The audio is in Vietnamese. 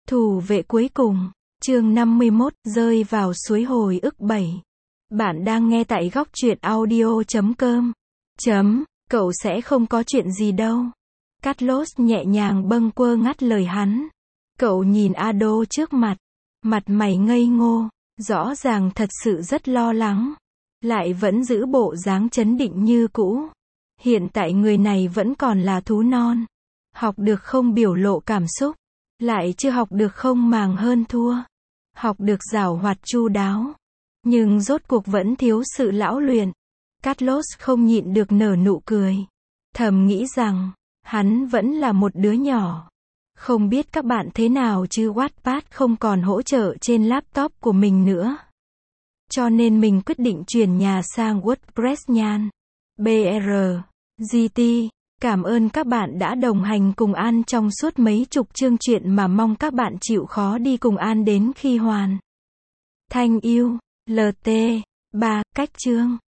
Thủ vệ cuối cùng. Chương 51, rơi vào suối hồi ức 7. Bạn đang nghe tại góc truyện audio.com. Cậu sẽ không có chuyện gì đâu. Carlos nhẹ nhàng bâng quơ ngắt lời hắn. Cậu nhìn Ado trước mặt. Mặt mày ngây ngô. Rõ ràng thật sự rất lo lắng. Lại vẫn giữ bộ dáng trấn định như cũ. Hiện tại người này vẫn còn là thú non. Học được không biểu lộ cảm xúc. Lại chưa học được không màng hơn thua. Học được giảo hoạt chu đáo. Nhưng rốt cuộc vẫn thiếu sự lão luyện. Carlos không nhịn được nở nụ cười. Thầm nghĩ rằng, hắn vẫn là một đứa nhỏ. Không biết các bạn thế nào chứ Wattpad không còn hỗ trợ trên laptop của mình nữa. Cho nên mình quyết định chuyển nhà sang WordPress nhan. BRGT. Cảm ơn các bạn đã đồng hành cùng An trong suốt mấy chục chương truyện mà mong các bạn chịu khó đi cùng An đến khi hoàn thành yêu. LT. 3. Cách chương.